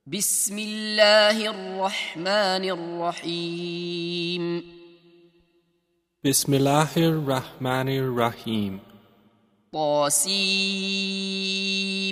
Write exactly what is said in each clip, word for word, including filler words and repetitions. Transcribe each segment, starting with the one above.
بسم الله الرحمن الرحيم بسم الله الرحمن الرحيم طاسيم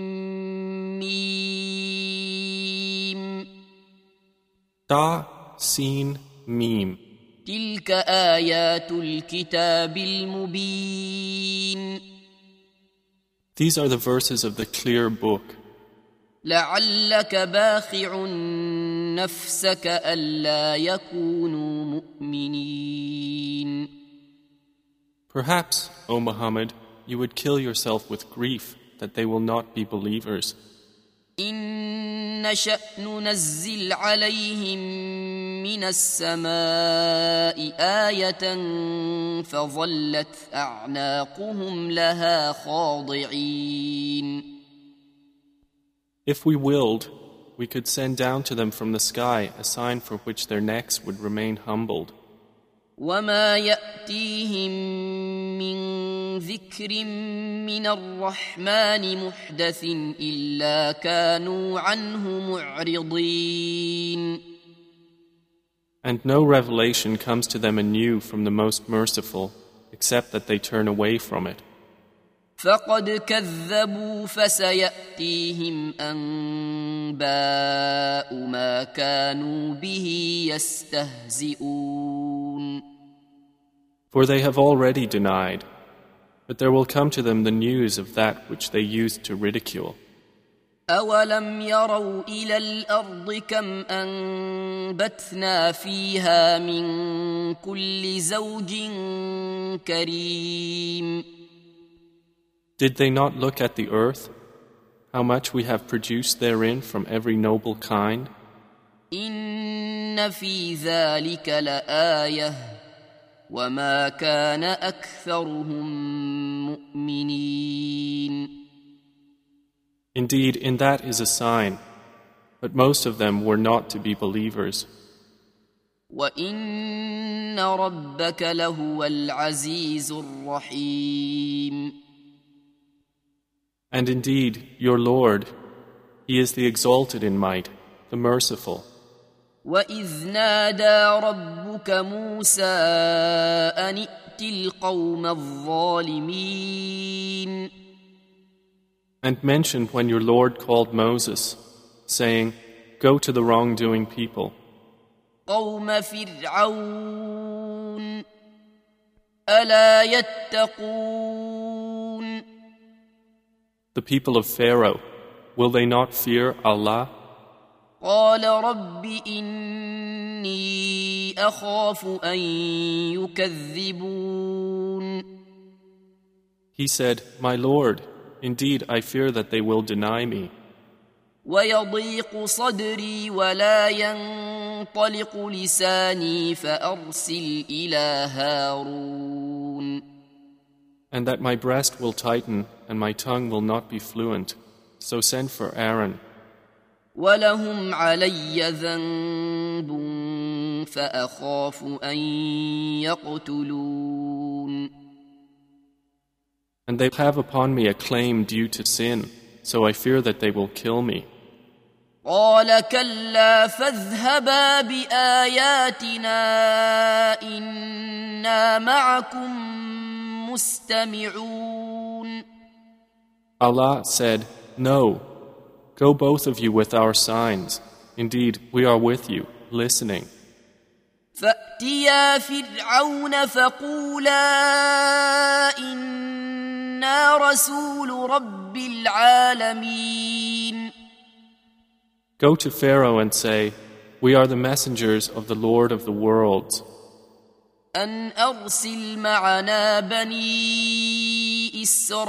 ميم تا سين ميم تلك آيات الكتاب المبين These are the verses of the clear book. لعلك باخع نفسك ألا يكونوا مؤمنين Perhaps, O Muhammad, you would kill yourself with grief that they will not be believers. إن نشأ ننزل عليهم من السماء آية فظلت أعناقهم لها خاضعين If we willed, we could send down to them from the sky a sign for which their necks would remain humbled. وما يأتيهم من ذكر من الرحمن محدث إلا كانوا عنه معرضين And no revelation comes to them anew from the Most Merciful, except that they turn away from it. فقد كذبوا فسيأتيهم أنباء ما كانوا به يستهزئون For they have already denied, but there will come to them the news of that which they used to ridicule. أولم يروا إلى الأرض كم أنبتنا فيها من كل زوج كريم Did they not look at the earth, how much we have produced therein from every noble kind? إن في ذلك لآية وما كان أكثرهم مؤمنين Indeed, in that is a sign, but most of them were not to be believers. وإن ربك لهو العزيز الرحيم And indeed, your Lord, He is the exalted in might, the merciful. وإذ نادى ربك موسى أن ائت القوم الظالمين And mention when your Lord called Moses, saying, Go to the wrongdoing people, قوم فرعون ألا يتقون the people of Pharaoh, will they not fear Allah? قال رب إني أخاف أن يكذبون He said, My Lord, indeed I fear that they will deny me. ويضيق صدري ولا ينطلق لساني فأرسل إلى هارون And that my breast will tighten and my tongue will not be fluent. So send for Aaron. ولهم علي ذنب فأخاف أن يقتلون And they have upon me a claim due to sin, so I fear that they will kill me. قال كلا فاذهبا بآياتنا إنا معكم مستمعون Allah said, No, go both of you with our signs. Indeed, we are with you, listening. فأتيا فرعون فقولا إنا رسول رب العالمين Go to Pharaoh and say, We are the messengers of the Lord of the worlds. أن أرسل معنا بني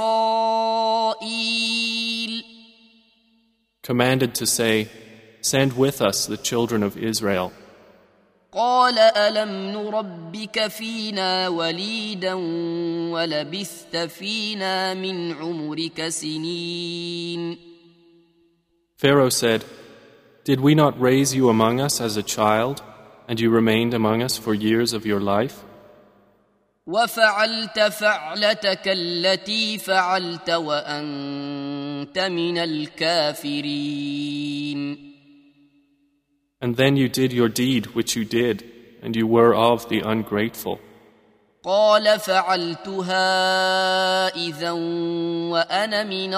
إسرائيل Commanded to say, Send with us the children of Israel. قال ألم نربك فينا وليدا ولبثت فينا من عمرك سنين Pharaoh said, Did we not raise you among us as a child, and you remained among us for years of your life? وفعلت فعلتك التي فعلت وأنت من الكافرين And then you did your deed which you did, and you were of the ungrateful. قال فعلتها إذا وأنا من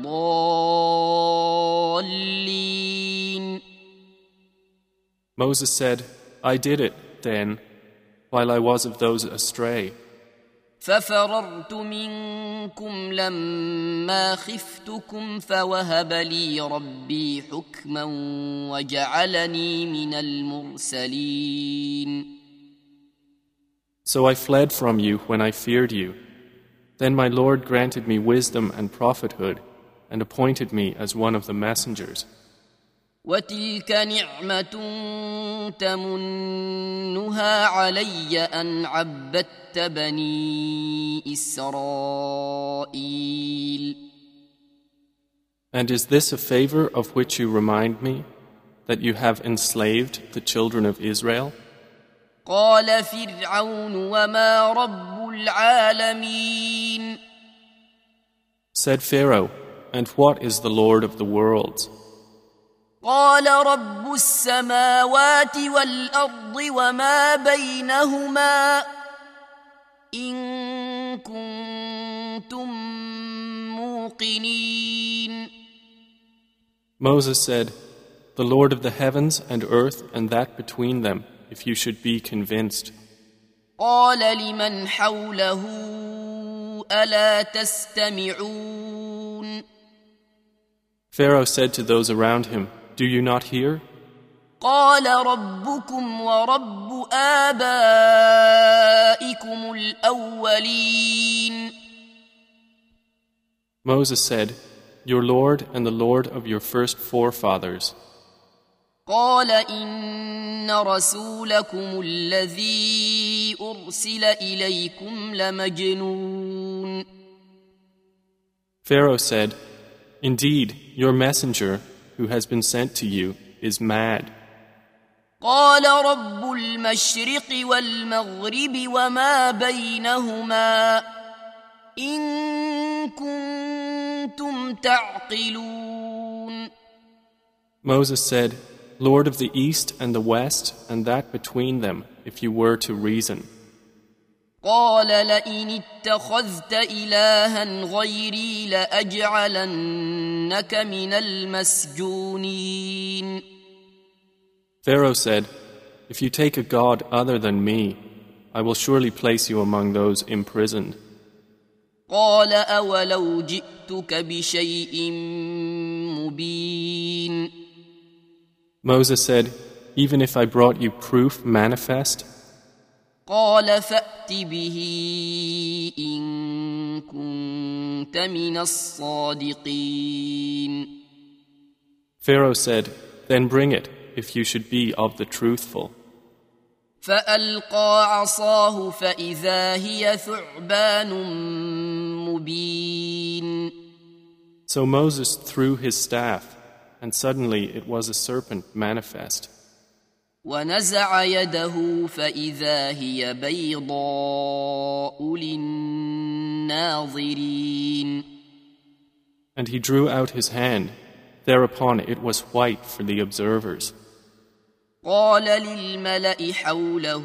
الضالين. Moses said, I did it then, while I was of those astray. ففررت منكم لما خفتكم فوهب لي ربي حكما وجعلني من المرسلين. So I fled from you when I feared you. Then my Lord granted me wisdom and prophethood and appointed me as one of the messengers. وتلك نعمة تمنها علي أن عبدت بني إسرائيل. And is this a favor of which you remind me, that you have enslaved the children of Israel? قال فرعون وما رب العالمين. Said Pharaoh, and what is the Lord of the worlds? قال رب السماوات والأرض وما بينهما إن كنتم موقنين. Moses said, the Lord of the heavens and earth and that between them, if you should be convinced. قال لمن حوله ألا تستمعون. Pharaoh said to those around him, do you not hear? قال ربكم ورب آبائكم الأولين. Moses said, your Lord and the Lord of your first forefathers. قال إن رسولكم الذي أرسل إليكم لمجنون. Pharaoh said, indeed, your messenger who has been sent to you is mad. قال رب المشرق والمغرب وما بينهما إن كنتم تعقلون. Moses said, Lord of the east and the west and that between them, if you were to reason. قال لئن اتخذت إلها غيري لأجعلنك من المسجونين. Pharaoh said, if you take a god other than me, I will surely place you among those imprisoned. قال أولو جئتك بشيء مبين. Moses said, even if I brought you proof manifest, قال فأت به إن كنت من الصادقين. Pharaoh said, then bring it, if you should be of the truthful. فألقى عصاه فإذا هي ثعبان مبين. So Moses threw his staff, and suddenly it was a serpent manifest. ونزع يده فإذا هي بيضاء للناظرين. And he drew out his hand. Thereupon it was white for the observers. قال للملأ حوله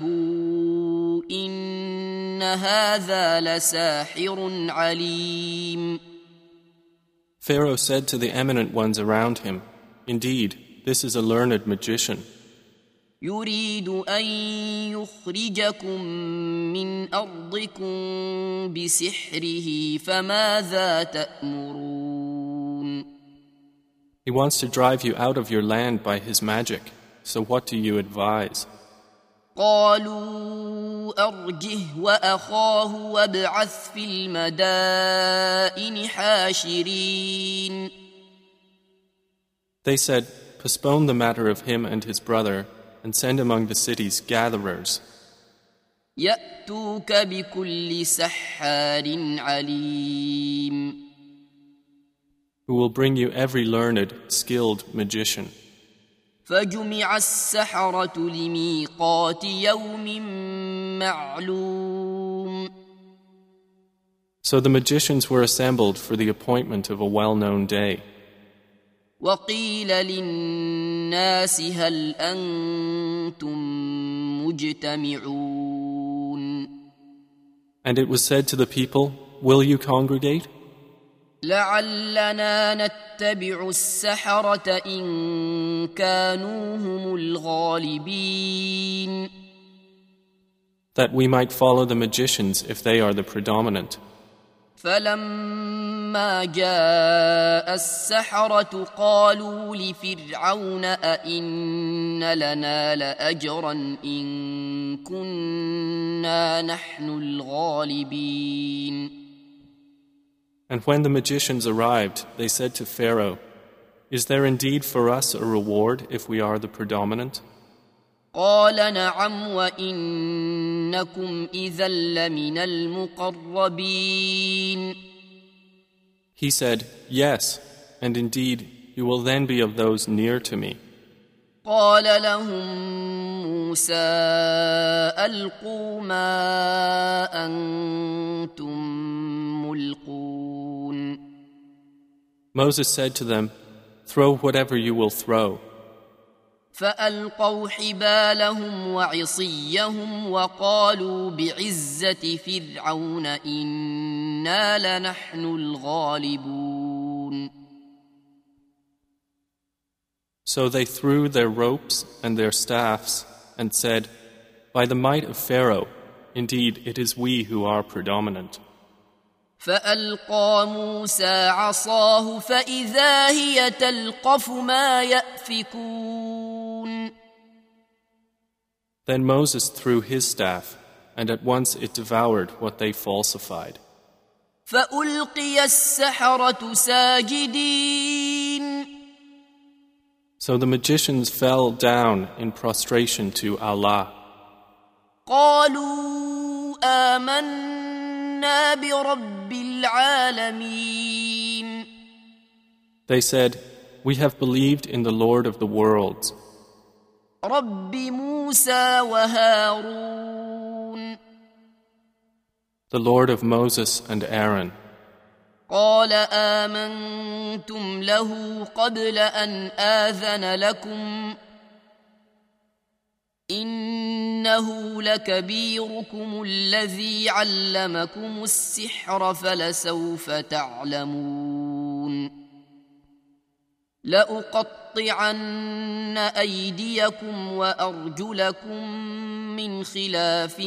إن هذا لساحر عليم. Pharaoh said to the eminent ones around him, indeed, this is a learned magician. يريد أن يخرجكم من أرضكم بسحره فماذا تأمرون. He wants to drive you out of your land by his magic. So what do you advise? قالوا أرجه وأخاه وابعث في المدائن حاشرين. They said, postpone the matter of him and his brother and send among the cities gatherers. يأتوك بكل سحار عليم. Who will bring you every learned, skilled magician. فجمع السحرة لميقات يوم معلوم. So the magicians were assembled for the appointment of a well-known day. وقيل للناس للناس هل أنتم مجتمعون. And it was said to the people, will you congregate? لعلنا نتبع السحرة إن كانوا هم الغالبين. That we might follow the magicians if they are the predominant. فلما جاء السحرة قالوا لفرعون أئن لنا لأجرا إن كنا نحن الغالبين. And when the magicians arrived, they said to Pharaoh, is there indeed for us a reward if we are the predominant? قال نعم وإنكم إذا لمن المقربين. He said, yes, and indeed you will then be of those near to me. قال لهم موسى ألقوا ما أنتم ملقون. Moses said to them, throw whatever you will throw. فألقوا حبالهم وعصيهم وقالوا بعزة فرعون إنا لنحن الغالبون. So they threw their ropes and their staffs and said, by the might of Pharaoh, indeed it is we who are predominant. فألقى موسى عصاه فإذا هي تلقف ما يأفكون. Then Moses threw his staff, and at once it devoured what they falsified. فألقي السحرة ساجدين. So the magicians fell down in prostration to Allah. قالوا آمنا برب العالمين. They said, we have believed in the Lord of the worlds. رب موسى وهارون. The Lord of Moses and Aaron. قال آمنتم له قبل أن آذن لكم إنه لكبيركم الذي علمكم السحر فلسوف تعلمون. لأقطعن أيديكم وأرجلكم من خلاف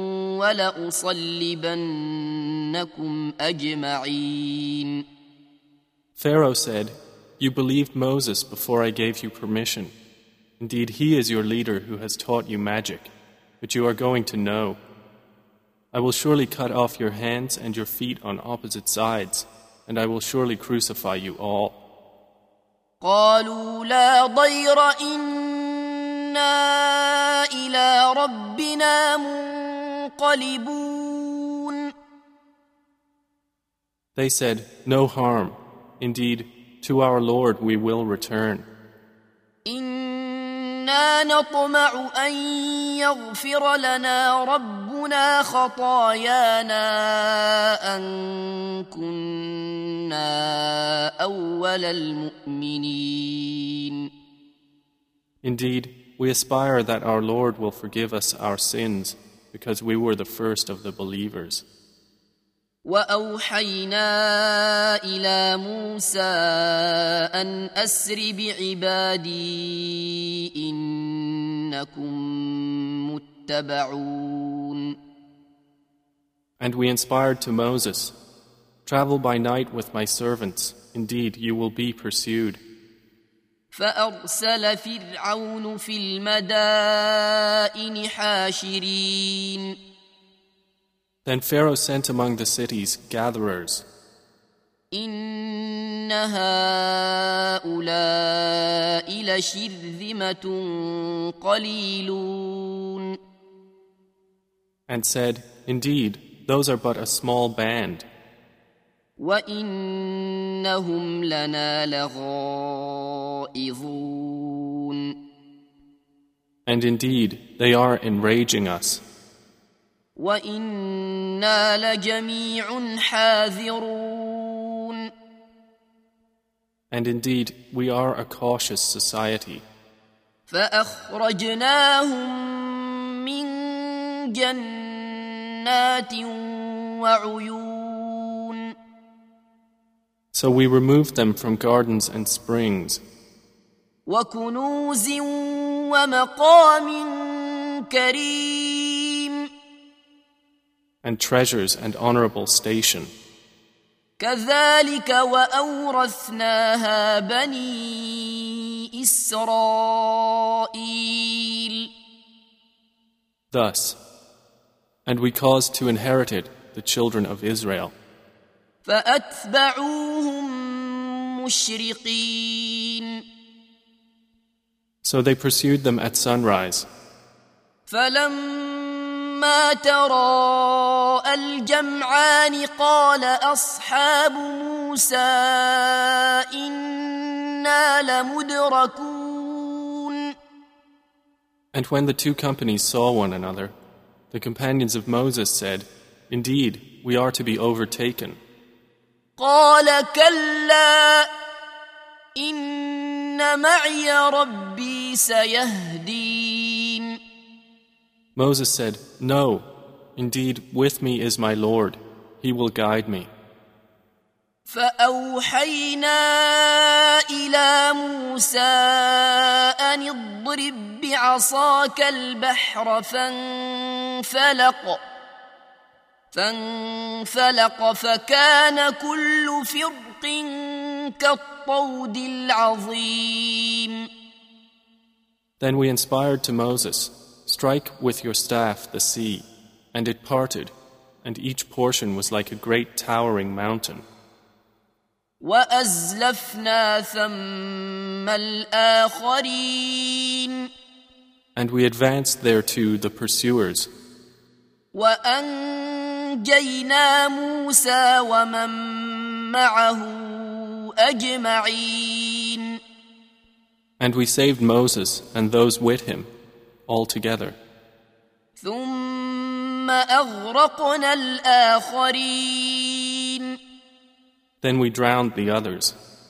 ولأصلبنكم أجمعين. Pharaoh said, you believed Moses before I gave you permission. Indeed, he is your leader who has taught you magic, but you are going to know. I will surely cut off your hands and your feet on opposite sides, and I will surely crucify you all. قالوا لا ضير إنا إلى ربنا منقلبون. They said, no harm. Indeed, to our Lord we will return. إنا نطمع أن يغفر لنا ربنا خطايانا أن كنا أول المؤمنين. Indeed, we aspire that our Lord will forgive us our sins because we were the first of the believers. وأوحينا إلى موسى أن أسر بعبادي إنكم متبعون. And we inspired to Moses, travel by night with my servants, indeed you will be pursued. فأرسل فرعون في المدائن حاشرين. Then Pharaoh sent among the cities gatherers. إن هؤلاء لشرذمة قليلون. And said, indeed, those are but a small band. وإنهم لنا لغائظون. And indeed, they are enraging us. وإنا لجميع حاذرون. And indeed, we are a cautious society. فأخرجناهم من جنات وعيون. So we removed them from gardens and springs, وكنوز ومقام كريم. and treasures and honorable station. كذلك وأورثناها بني إسرائيل. Thus, and we caused to inherit it the children of Israel. فأتبعوهم مشرقين. So they pursued them at sunrise. فلما تراءى الجمعان قال أصحاب موسى إنا لمدركون. And when the two companies saw one another, the companions of Moses said, "Indeed, we are to be overtaken." قال كلا إن معي ربي سيهدين. Moses said, "No, indeed, with me is my Lord. He will guide me." فأوحينا إلى موسى أن اضرب بعصاك البحر فانفلق فانفلق فكان كل فرق كالطود العظيم. Then we inspired to Moses, "Strike with your staff the sea," and it parted, and each portion was like a great towering mountain. وأزلفنا ثم الآخرين. And we advanced thereto the pursuers. وأنجينا موسى ومن معه أجمعين. And we saved Moses and those with him, all together. ثم أغرقنا الآخرين. Then we drowned the others.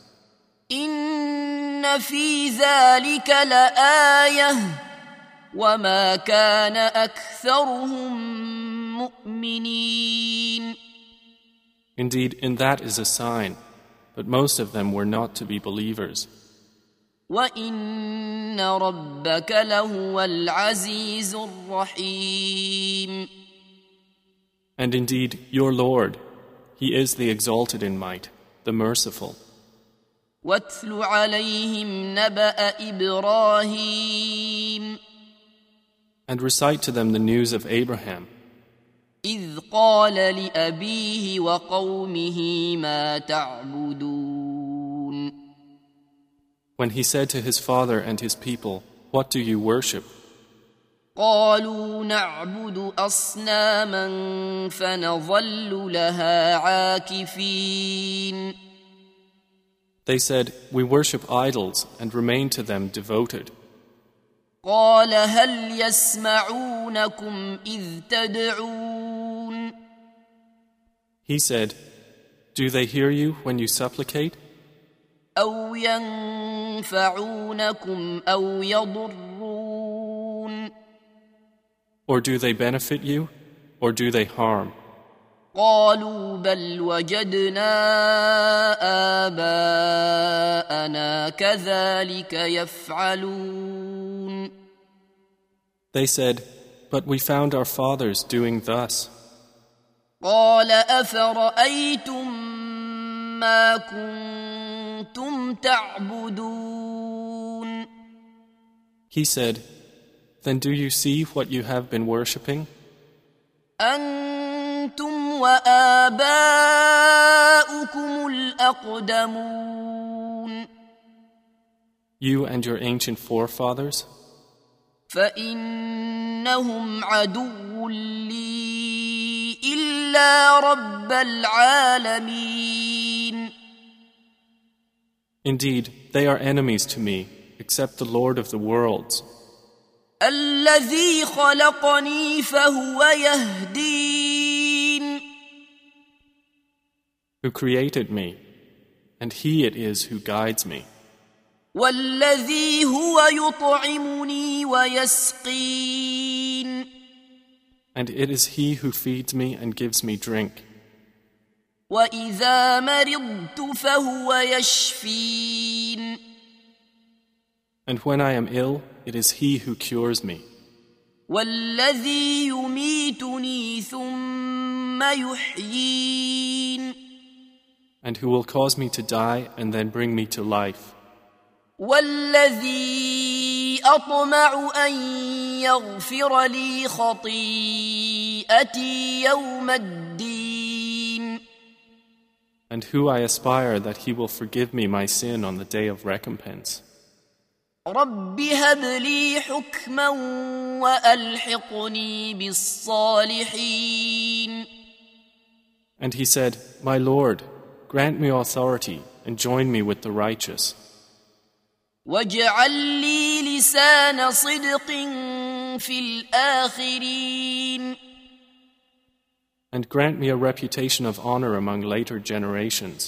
إن في ذلك لآية وما كان أكثرهم مؤمنين. Indeed, in that is a sign, but most of them were not to be believers. وإن ربك لهو العزيز الرحيم. And indeed, your Lord, He is the exalted in might, the merciful. واتل عليهم نبأ إبراهيم. And recite to them the news of Abraham, إذ قال لأبيه وقومه ما تعبدون. when he said to his father and his people, "What do you worship?" قالوا نعبد أصناما فنظل لها عاكفين. They said, "We worship idols and remain to them devoted." قال هل يسمعونكم إذ تدعون. He said, "Do they hear you when you supplicate? أو ينفعونكم أو يضرون. Or do they benefit you, or do they harm?" قالوا بل وجدنا آباءنا كذلك يفعلون. They said, "But we found our fathers doing thus." قال أفرأيتم ما كنتم تعبدون. He said, "Then do you see what you have been worshipping? أنتم وآباؤكم الأقدمون. You and your ancient forefathers? فإنهم عدو لي إلا رب العالمين. Indeed, they are enemies to me, except the Lord of the worlds, الذي خلقني فهو يهدين. who created me, and He it is who guides me. والذي هو يطعمني ويسقين And it is he who feeds me and gives me drink. وإذا مرضت فهو يشفين And when I am ill, it is he who cures me. والذي يميتني ثم يحيين And who will cause me to die and then bring me to life. والذي أطمع أن يغفر لي خطيئتي يوم الدين And who I aspire that he will forgive me my sin on the day of recompense. رب هب لي حكما وألحقني بالصالحين And he said, My Lord, grant me authority and join me with the righteous. واجعل لي لسان صدق في الآخرين And grant me a reputation of honor among later generations.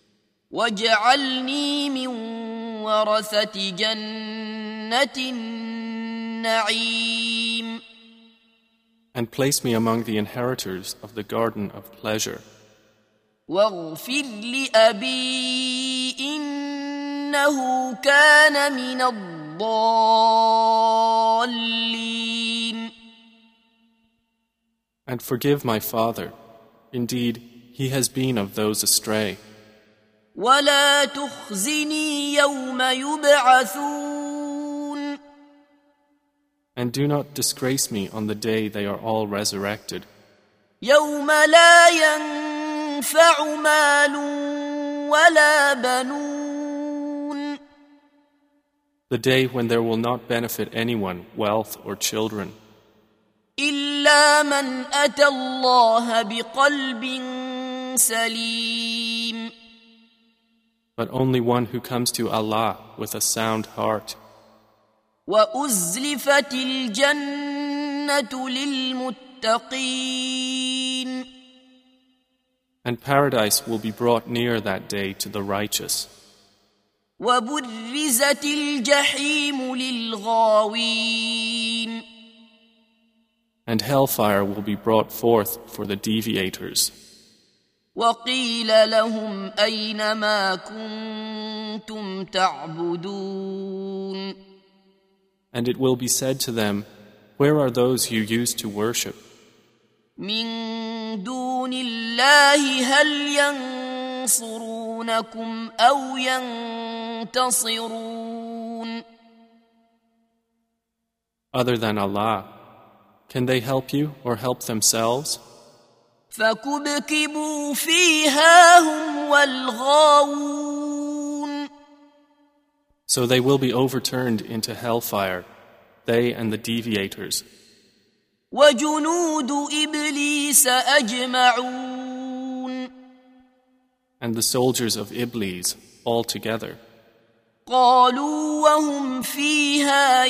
واجعلني من ورثة جنة النعيم And place me among the inheritors of the garden of pleasure. واغفر لأبي إنه كان من الضالين And forgive my father. Indeed, he has been of those astray. ولا تخزني يوم يبعثون And do not disgrace me on the day they are all resurrected. يوم لا ينفع مال ولا بنون The day when there will not benefit anyone, wealth or children, إلا من أتى الله بقلب سليم but only one who comes to Allah with a sound heart. وأزلفت الجنة للمتقين And paradise will be brought near that day to the righteous. وبرزت الجحيم للغاوين And hellfire will be brought forth for the deviators. وقيل لهم أين ما كنتم تعبدون And it will be said to them, Where are those you used to worship? من دون الله هل ينصرونكم أو ينتصرون Other than Allah, can they help you or help themselves? فكبكبوا فيها هم والغاوون So they will be overturned into hellfire, they and the deviators. وجنود إبليس أجمعون And the soldiers of Iblis all together. قالوا وهم فيها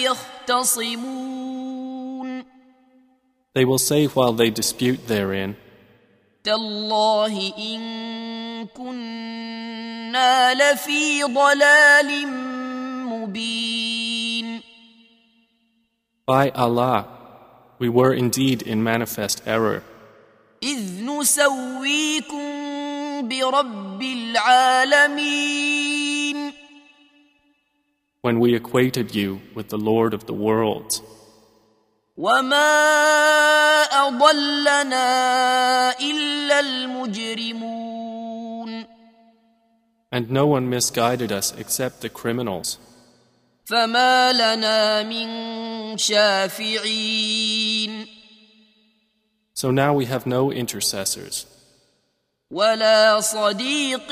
يختصمون They will say while they dispute therein, تالله إن كنا لفي ضلال مبين By Allah, we were indeed in manifest error, إذ نسويكم برب العالمين when we equated you with the Lord of the worlds. وما أضلنا إلا المجرمون And no one misguided us except the criminals. فما لنا من شافعين So now we have no intercessors, ولا صديق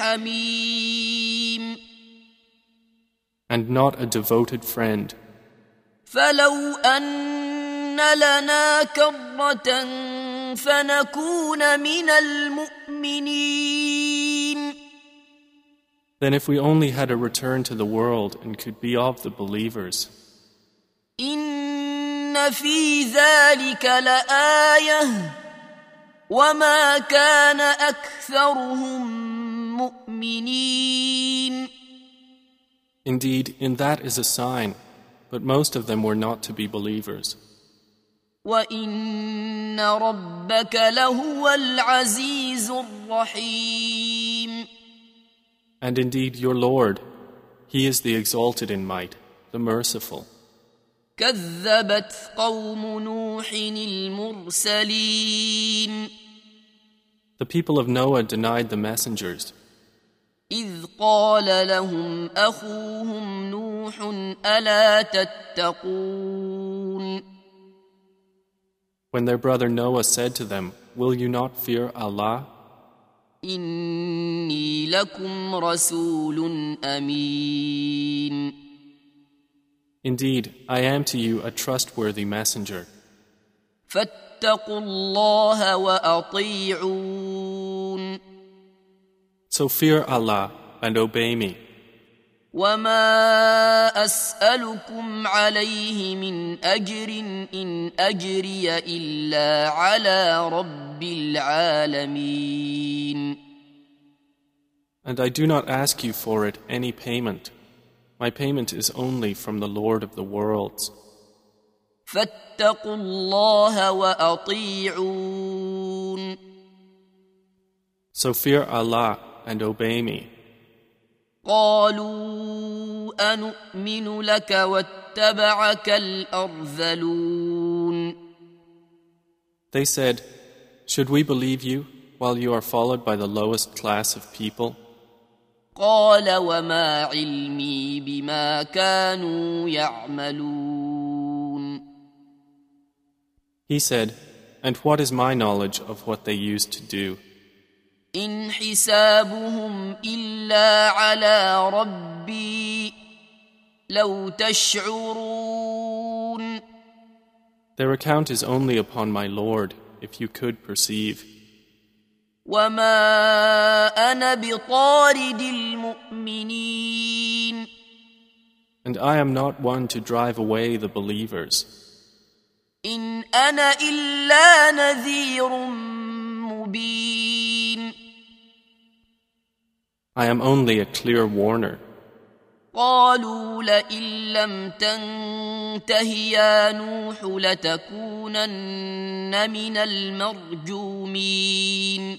حميم and not a devoted friend. فلو أن لنا كرة فنكون من المؤمنين Then if we only had a return to the world and could be of the believers, إن في ذلك لآية وما كان أكثرهم مؤمنين Indeed, in that is a sign, but most of them were not to be believers. وَإِنَّ رَبَّكَ لَهُوَ الْعَزِيزُ الرَّحِيمُ. And indeed, your Lord, He is the exalted in might, the merciful. كَذَّبَتْ قَوْمُ نُوحٍ الْمُرْسَلِينَ. The people of Noah denied the messengers. إِذْ قَالَ لَهُمْ أَخُوهُمْ نُوحٌ أَلَا تَتَّقُونَ. When their brother Noah said to them, "Will you not fear Allah? إِنِّي لَكُمْ رَسُولٌ أَمِينٌ. Indeed, I am to you a trustworthy messenger. فَاتَّقُوا اللَّهَ وَأَطِيعُونِ. So fear Allah and obey me. وَمَا أَسْأَلُكُمْ عَلَيْهِ مِنْ أَجْرٍ إِنْ أَجْرِيَ إِلَّا عَلَى رَبِّ الْعَالَمِينَ. And I do not ask you for it any payment. My payment is only from the Lord of the worlds. فَاتَّقُوا اللَّهَ وَأَطِيعُونِ. So fear Allah and obey me. قالوا أنؤمن لك واتبعك الأرذلون. They said, "Should we believe you while you are followed by the lowest class of people?" قال وما علمي بما كانوا يعملون. He said, "And what is my knowledge of what they used to do? إن حسابهم إلا على ربي لو تشعرون. Their account is only upon my Lord, if you could perceive. وما أنا بطارد المؤمنين. And I am not one to drive away the believers. إن أنا إلا نذير مبين. I am only a clear warner. قالوا لئن لم تنته يا نوح لتكونن من المرجومين.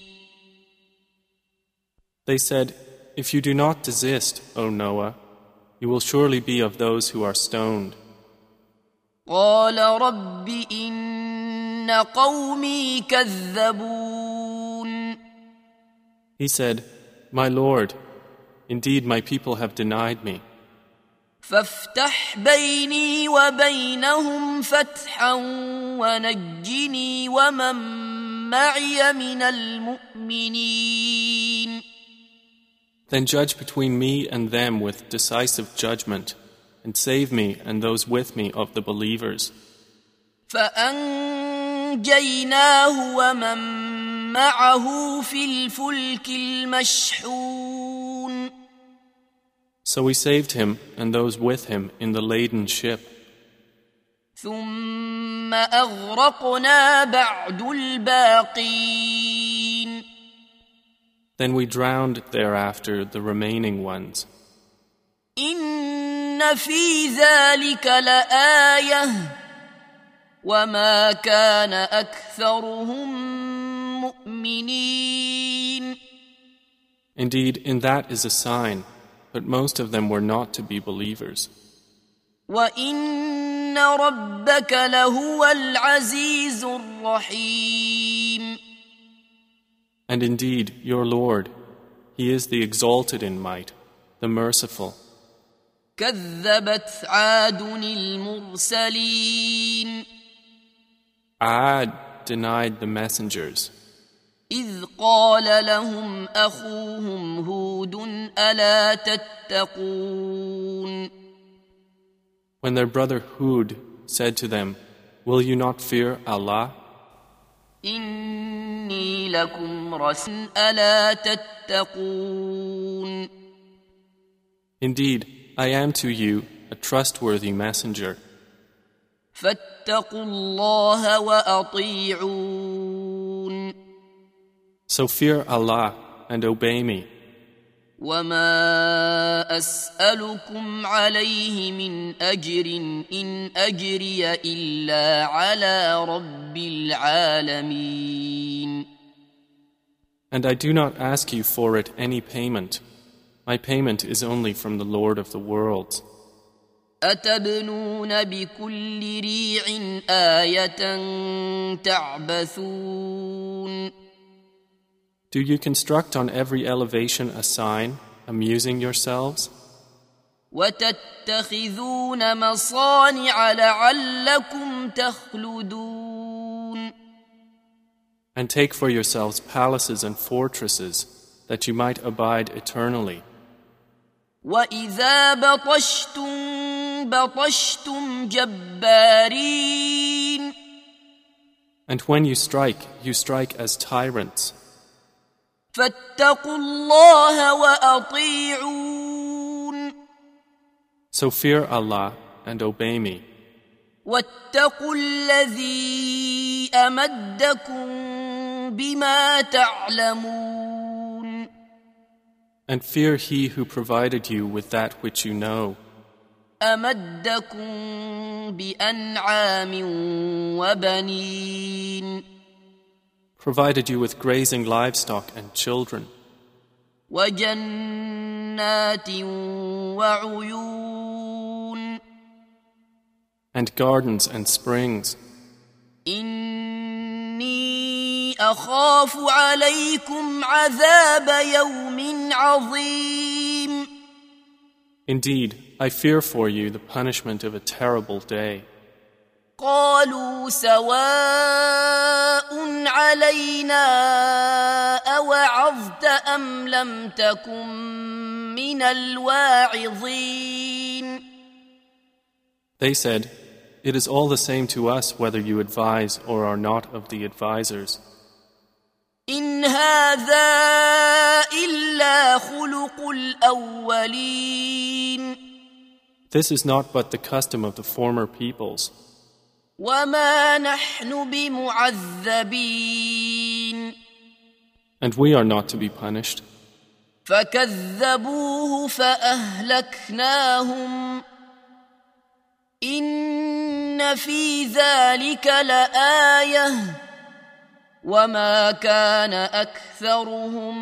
They said, "If you do not desist, O Noah, you will surely be of those who are stoned." قال رب إن قومي كذبون. He said, "My Lord, indeed my people have denied me. فافتح بيني وبينهم فتحا ونجني ومن معي من المؤمنين. Then judge between me and them with decisive judgment, and save me and those with me of the believers." فأنجيناه ومن معه في الفلك المشحون. So we saved him and those with him in the laden ship. ثم أغرقنا بعد الباقين. Then we drowned thereafter the remaining ones. إن في ذلك لآية وما كان أكثرهم مؤمنين. Indeed, in that is a sign, but most of them were not to be believers. وَإِنَّ رَبَّكَ لَهُوَ الْعَزِيزُ الرَّحِيمُ. And indeed, your Lord, He is the exalted in might, the merciful. كَذَّبَتْ عَادٌ الْمُرْسَلِينَ. Ad denied the messengers. إِذْ قَالَ لَهُمْ أَخُوهُمْ هُودٌ أَلَا تَتَّقُونَ. When their brother Hud said to them, "Will you not fear Allah? إِنِّي لَكُمْ رَسُولٌ أَلَا تَتَّقُونَ. Indeed, I am to you a trustworthy messenger. فَاتَّقُوا اللَّهَ وَأَطِيعُونِ. So fear Allah and obey me. وما أسألكم عليه من أجر إن أجري إلا على رب العالمين. And I do not ask you for it any payment. My payment is only from the Lord of the worlds. أتبنون بكل ريع آية تعبثون. Do you construct on every elevation a sign, amusing yourselves? وتتخذون مصانع لعلكم تخلدون. And take for yourselves palaces and fortresses, that you might abide eternally. وإذا بطشتم بطشتم جبارين. And when you strike, you strike as tyrants. فاتقوا الله وأطيعون. So fear Allah and obey me. واتقوا الذي أمدكم بما تعلمون. And fear He who provided you with that which you know. أمدكم بأنعام وبنين. Provided you with grazing livestock and children. وجنات وعيون. And gardens and springs. إني أخاف عليكم عذاب يوم عظيم. Indeed, I fear for you the punishment of a terrible day. قالوا سواء علينا أوعظت أم لم تكن من الواعظين. They said, "It is all the same to us whether you advise or are not of the advisers." إن هذا إلا خلق الأولين. This is not but the custom of the former peoples. وما نحن بمعذبين. And we are not to be punished. فكذبوه فأهلكناهم. إن في ذلك لآية وما كان أكثرهم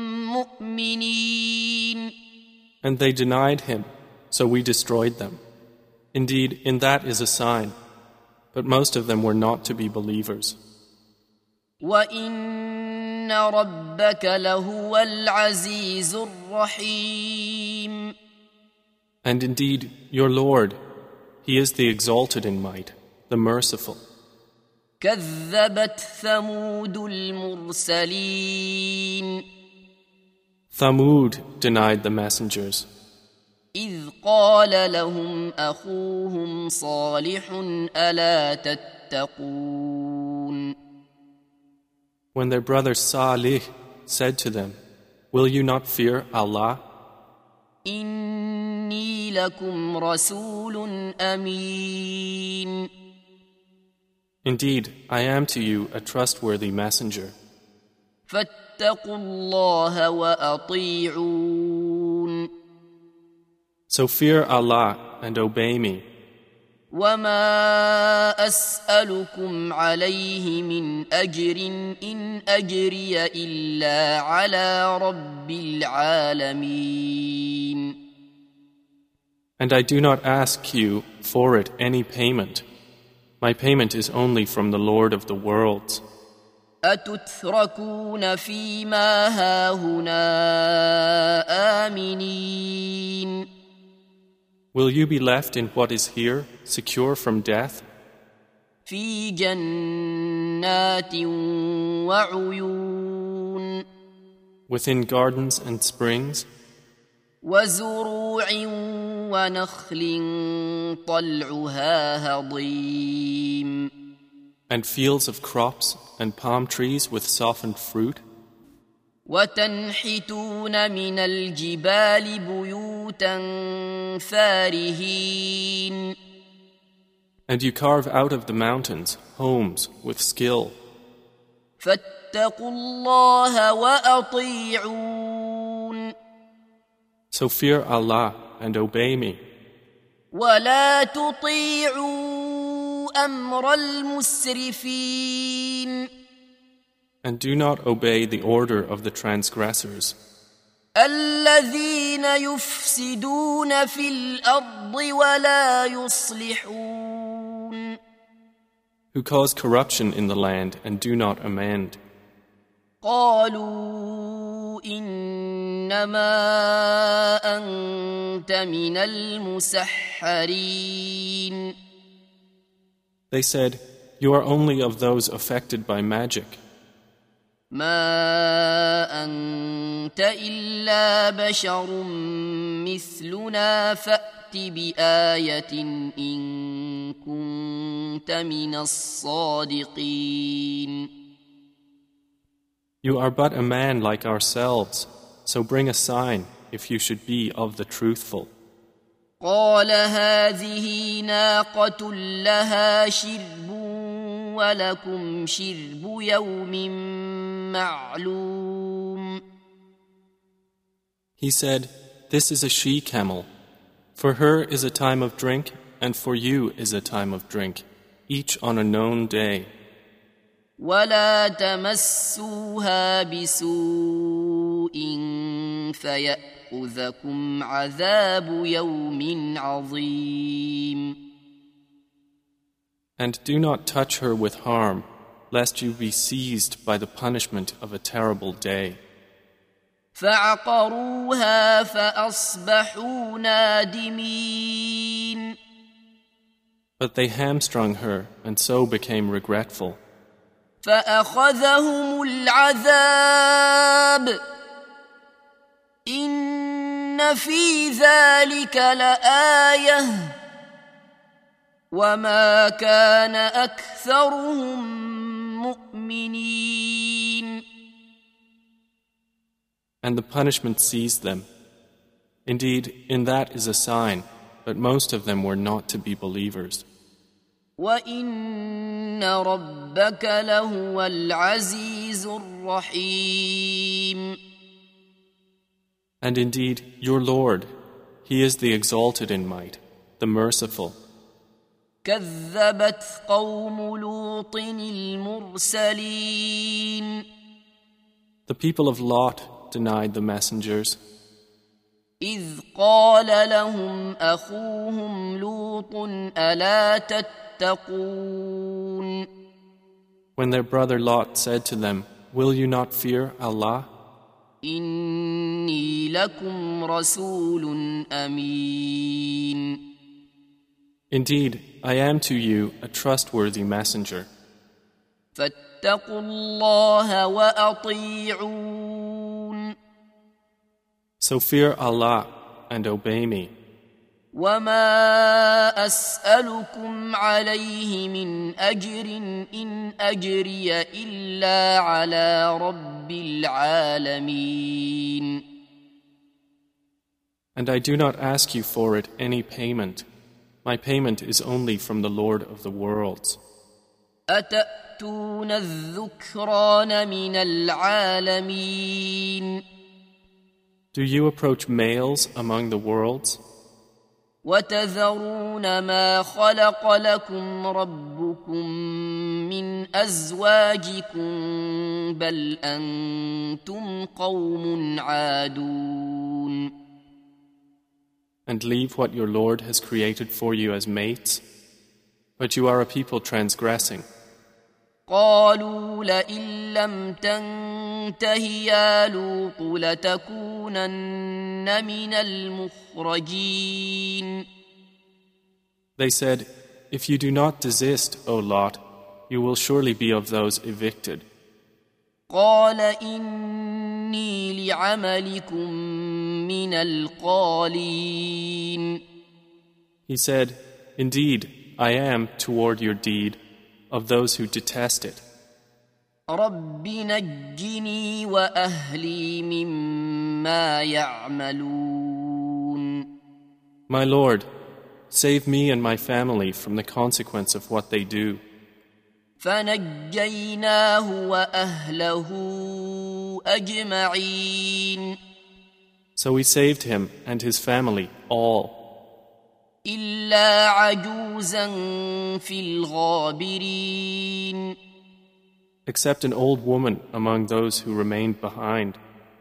مؤمنين. And they denied him, so we destroyed them. Indeed, in that is a sign, but most of them were not to be believers. وَإِنَّ رَبَّكَ لَهُوَ الْعَزِيزُ الرَّحِيمُ. And indeed, your Lord, He is the exalted in might, the merciful. كذبت ثمود المرسلين. Thamud denied the messengers. إذ قال لهم أخوهم صالح ألا تتقون. When their brother Salih said to them, "Will you not fear Allah? إني لكم رسول أمين. Indeed, I am to you a trustworthy messenger. فاتقوا الله وأطيعون. So fear Allah and obey me. وما أسألكم عليه من أجر إن أجري إلا على رب العالمين. And I do not ask you for it any payment. My payment is only from the Lord of the worlds. أتتركون فيما هاهنا آمنين. Will you be left in what is here, secure from death? في جنات وعيون. Within gardens and springs? وزروع ونخل طلعها هضيم. And fields of crops and palm trees with softened fruit? وتنحتون من الجبال بيوتا فارهين. And you carve out of the mountains homes with skill. فاتقوا الله وأطيعون. So fear Allah and obey me. ولا تطيعوا أمر المسرفين And do not obey the order of the transgressors, الذين يفسدون في الأرض ولا يصلحون who cause corruption in the land and do not amend. قالوا إنما أنت من المسحرين They said, "You are only of those affected by magic. ما أنت إلا بشر مثلنا فأت بآية إن كنت من الصادقين You are but a man like ourselves, so bring a sign if you should be of the truthful." قال هذه ناقة لها شرب ولكم شرب يوم معلوم. He said, "This is a she-camel. For her is a time of drink, and for you is a time of drink, each on a known day. ولا تمسوها بسوء فيأخذكم عذاب يوم عظيم. And do not touch her with harm, lest you be seized by the punishment of a terrible day." فعقروها فأصبحوا نادمين. But they hamstrung her, and so became regretful. فأخذهم العذاب إن في ذلك لآية وما كان أكثرهم مؤمنين. And the punishment seized them. Indeed, in that is a sign, but most of them were not to be believers. وَإِنَّ رَبَّكَ لَهُوَ الْعَزِيزُ الرَّحِيمُ. And indeed, your Lord, He is the exalted in might, the merciful. كذبت قوم لوط المرسلين. The people of Lot denied the messengers. إذ قال لهم أخوهم لوط ألا تتقون. When their brother Lot said to them, "Will you not fear Allah? إني لكم رسول أمين. Indeed, I am to you a trustworthy messenger. فاتقوا الله وأطيعون. So fear Allah and obey me. وما أسألكم عليه من أجر إن أجري إلا على رب العالمين. And I do not ask you for it any payment. My payment is only from the Lord of the worlds. أتأتون الذكران من العالمين. Do you approach males among the worlds? وتذرون ما خلق لكم ربكم من أزواجكم بل أنتم قوم عادون. And leave what your Lord has created for you as mates? But you are a people transgressing. قالوا لئن لم تنته يا لوط لتكونن من المخرجين. They said, "If you do not desist, O Lot, you will surely be of those evicted." قال إني لعملكم من القالين. He said, "Indeed, I am, toward your deed, of those who detest it." رب نجني وأهلي مما يعملون. My Lord, save me and my family from the consequence of what they do. فنجيناه وأهله أجمعين. So we saved him and his family all, إلا عجوزا في الغابرين except an old woman among those who remained behind.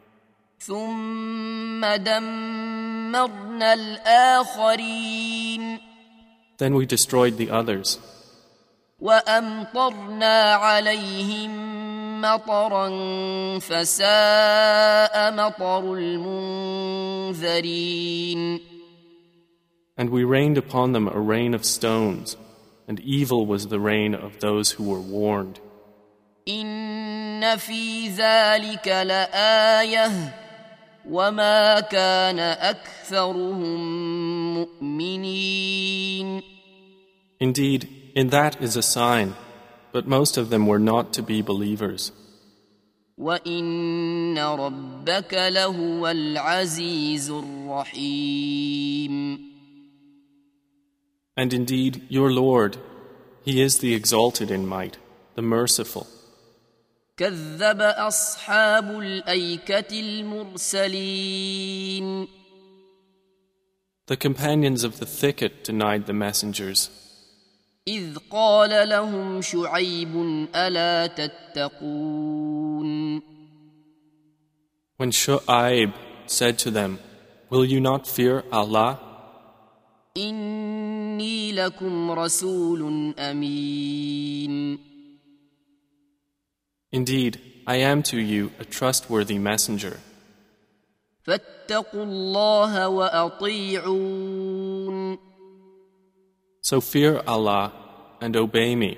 ثم دمرنا الآخرين Then we destroyed the others, وأمطرنا عليهم مطرا فساء مطر المنذرين and we rained upon them a rain of stones, and evil was the rain of those who were warned. إن في ذلك لآية وما كان أكثرهم مؤمنين. Indeed, in that is a sign, but most of them were not to be believers. وإن ربك لهو العزيز الرحيم. And indeed, your Lord, He is the exalted in might, the merciful. كذب أصحاب الأيكة المرسلين. The companions of the thicket denied the messengers. إذ قال لهم شعيب ألا تتقون. When Shu'aib said to them, "Will you not fear Allah? إني لكم رسول أمين. Indeed, I am to you a trustworthy messenger. فاتقوا الله وأطيعون. So fear Allah and obey me.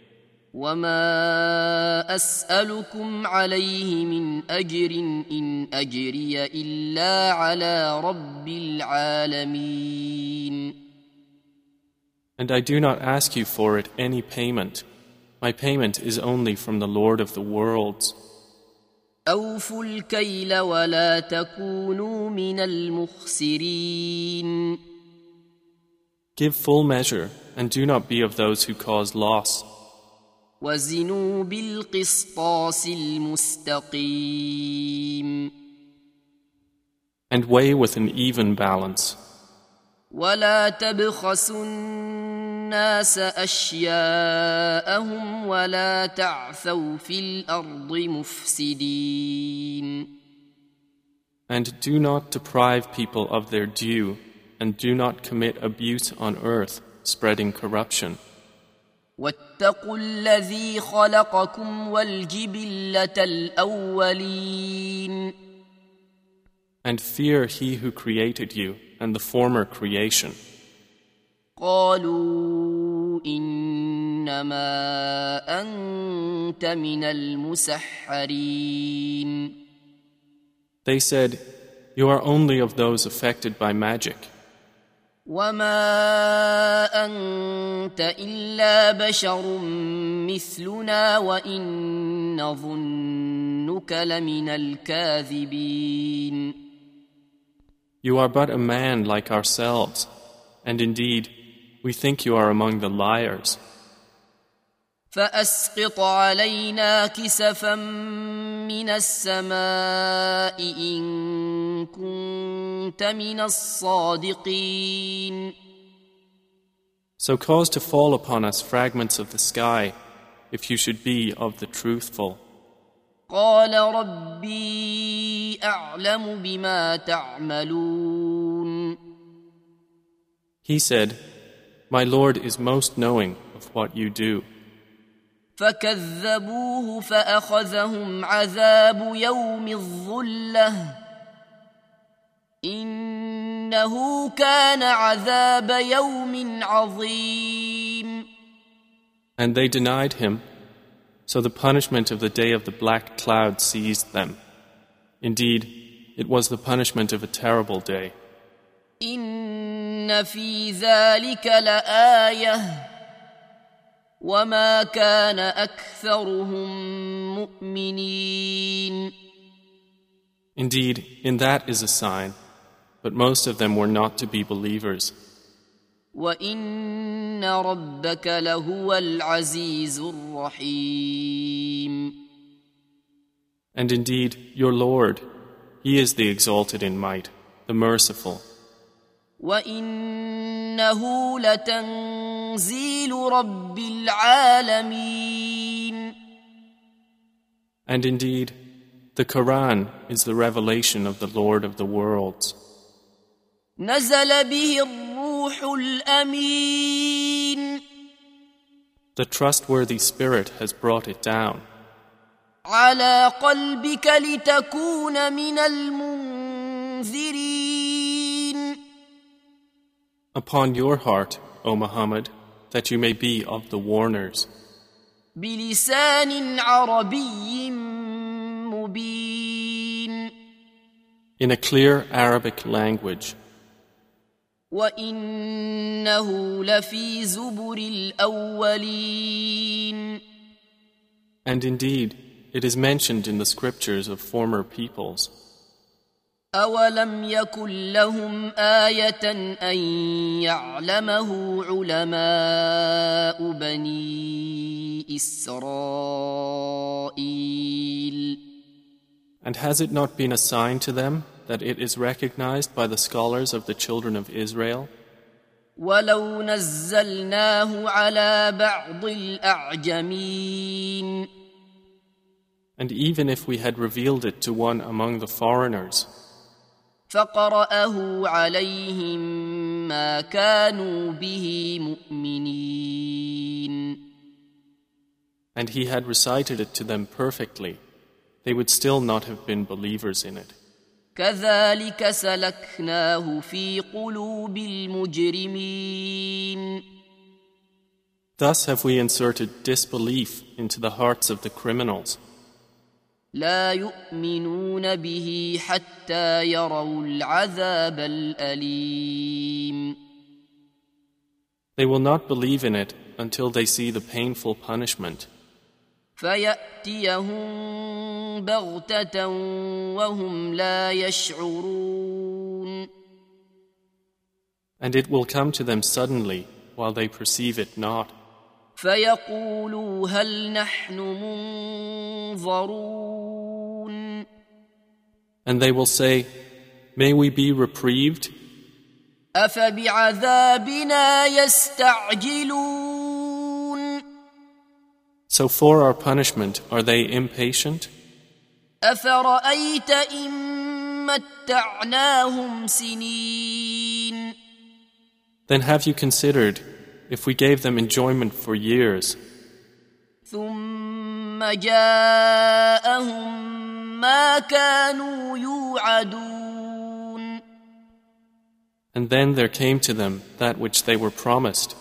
وما أسألكم عليه من أجر إن أجري إلا على رب العالمين. And I do not ask you for it any payment. My payment is only from the Lord of the worlds. أوفوا الكيل ولا تكونوا من المخسرين. Give full measure and do not be of those who cause loss. وزنوا بالقسطاس المستقيم. And weigh with an even balance. ولا تبخسوا الناس أشياءهم ولا تعثوا في الأرض مفسدين. And do not deprive people of their due, and do not commit abuse on earth, spreading corruption. واتقوا الذي خلقكم والجبلة الأولين. And fear He who created you and the former creation. قالوا إنما أنت من المسحرين. They said, "You are only of those affected by magic. وما أنت إلا بشر مثلنا وإن نظنك لمن الكاذبين. You are but a man like ourselves, and indeed, we think you are among the liars. فأسقط علينا كسفا من السماء إن كنت من الصادقين. So cause to fall upon us fragments of the sky, if you should be of the truthful." قال ربي أعلم بما تعملون. He said, "My Lord is most knowing of what you do." فكذبوه فأخذهم عذاب يوم الظلة إنه كان عذاب يوم عظيم. And they denied him, so the punishment of the day of the black cloud seized them. Indeed, it was the punishment of a terrible day. إن في ذلك لآية وما كان أكثرهم مؤمنين. Indeed, in that is a sign, but most of them were not to be believers. وإن ربك لهو العزيز الرحيم. And indeed, your Lord, He is the exalted in might, the merciful. وَإِنَّهُ لَتَنزِيلُ رَبِّ الْعَالَمِينَ. And indeed, the Quran is the revelation of the Lord of the worlds. نَزَلَ بِهِ الرُّوحُ الْأَمِينُ. The trustworthy Spirit has brought it down. عَلَى قَلْبِكَ لِتَكُونَ مِنَ الْمُنذِرِينَ. Upon your heart, O Muhammad, that you may be of the warners. بِلِسَانٍ عَرَبِيٍّ مُبِينٍ. In a clear Arabic language. وَإِنَّهُ لَفِي زُبُرِ الْأَوَّلِينَ. And indeed, it is mentioned in the scriptures of former peoples. أَوَلَمْ يَكُنْ لَهُمْ آيَةً أَنْ يَعْلَمَهُ عُلَمَاءُ بَنِي إِسْرَائِيلَ. And has it not been a sign to them that it is recognized by the scholars of the children of Israel? وَلَوْ نَزَّلْنَاهُ عَلَى بَعْضِ الْأَعْجَمِينَ. And even if we had revealed it to one among the foreigners, فَقَرَأَهُ عَلَيْهِمْ مَا كَانُوا بِهِ مُؤْمِنِينَ. and he had recited it to them perfectly, they would still not have been believers in it. كَذَلِكَ سَلَكْنَاهُ فِي قُلُوبِ الْمُجْرِمِينَ. Thus have we inserted disbelief into the hearts of the criminals. لا يؤمنون به حتى يروا العذاب الأليم. They will not believe in it until they see the painful punishment. فيأتيهم بغتة وهم لا يشعرون. And it will come to them suddenly while they perceive it not. فيقولوا هل نحن منظرون. And they will say, may we be reprieved? أفبعذابنا يستعجلون. So for our punishment are they impatient? أفرأيت إن متعناهم سنين. Then have you considered if we gave them enjoyment for years, ثم جاءهم ما كانوا يوعدون. and then there came to them that which they were promised,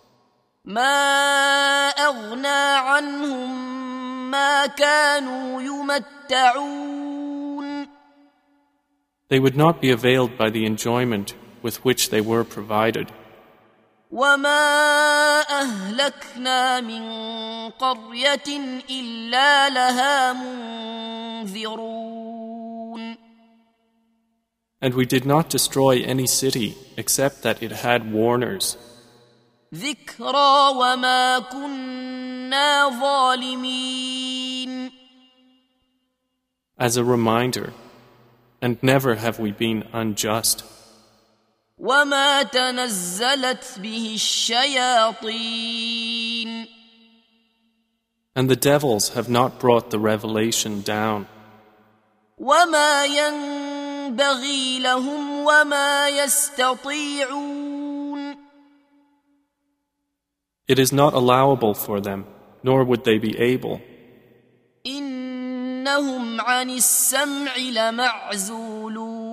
ما أغنى عنهم ما كانوا يمتعون. they would not be availed by the enjoyment with which they were provided. وما أهلكنا من قرية إلا لها منذرون. And we did not destroy any city except that it had warners, ذكرى وما كنا ظالمين. as a reminder, and never have we been unjust. وما تنزلت به الشياطين. And the devils have not brought the revelation down. وما ينبغي لهم وما يستطيعون. It is not allowable for them, nor would they be able. إنهم عن السمع لمعزولون.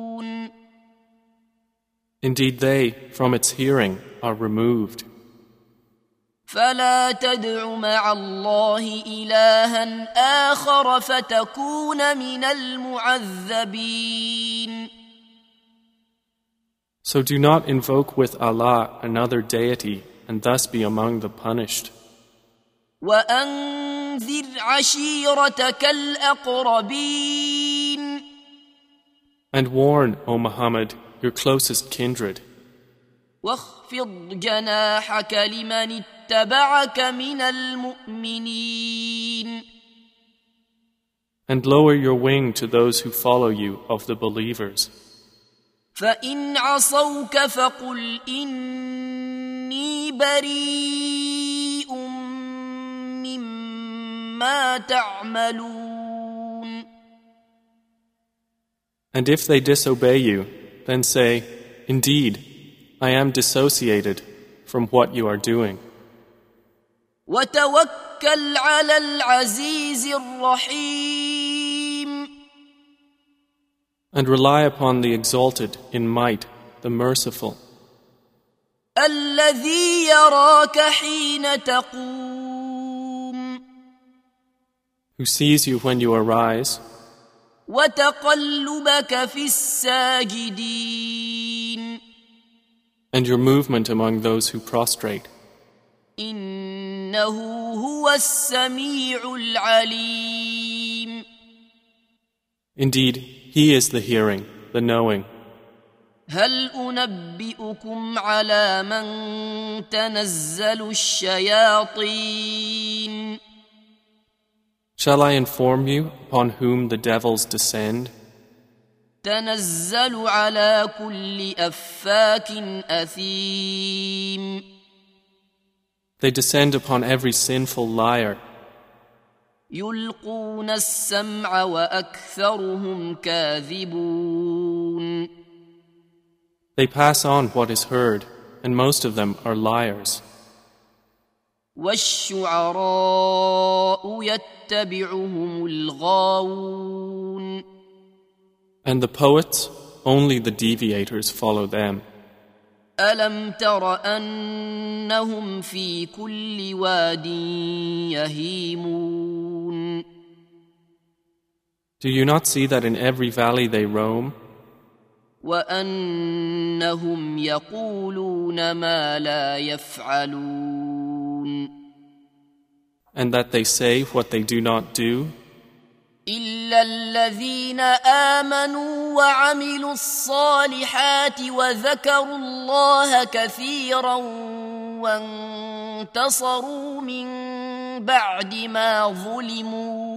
Indeed, they, from its hearing, are removed. فلا تدع مع الله إلها آخر فتكون من المعذبين. So do not invoke with Allah another deity and thus be among the punished. وأنذر عشيرتك الأقربين. And warn, O Muhammad, your closest kindred. واخفض جناحك لمن اتبعك من المؤمنين. And lower your wing to those who follow you of the believers. فإن عصوك فقل إني بريء مما تعملون. And if they disobey you, then say, Indeed, I am dissociated from what you are doing. وتوكل على العزيز الرحيم. And rely upon the exalted in might, the merciful. الذي يراك حين تقوم. Who sees you when you arise. وتقلبك في الساجدين. And your movement among those who prostrate. إنه هو السميع العليم. Indeed, He is the hearing, the knowing. هل أنبئكم على من تنزل الشياطين؟ Shall I inform you upon whom the devils descend? تنزل على كل أفاك أثيم. They descend upon every sinful liar. يلقون السمع وأكثرهم كاذبون. They pass on what is heard, and most of them are liars. والشعراء يتبعهم الغاوون. And the poets, only the deviators follow them. ألم تر أنهم في كل واد يهيمون. Do you not see that in every valley they roam? وأنهم يقولون ما لا يفعلون. And that they say what they do not do? إلا الذين آمنوا وعملوا الصالحات وذكروا الله كثيرا وانتصروا من بعد ما ظلموا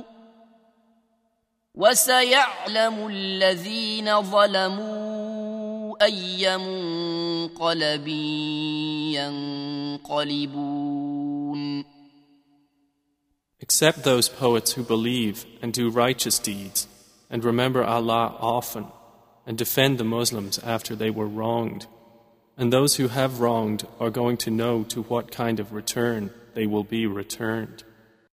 وسيعلم الذين ظلموا أي منقلب ينقلبون. Except those poets who believe and do righteous deeds and remember Allah often and defend the Muslims after they were wronged. And those who have wronged are going to know to what kind of return they will be returned.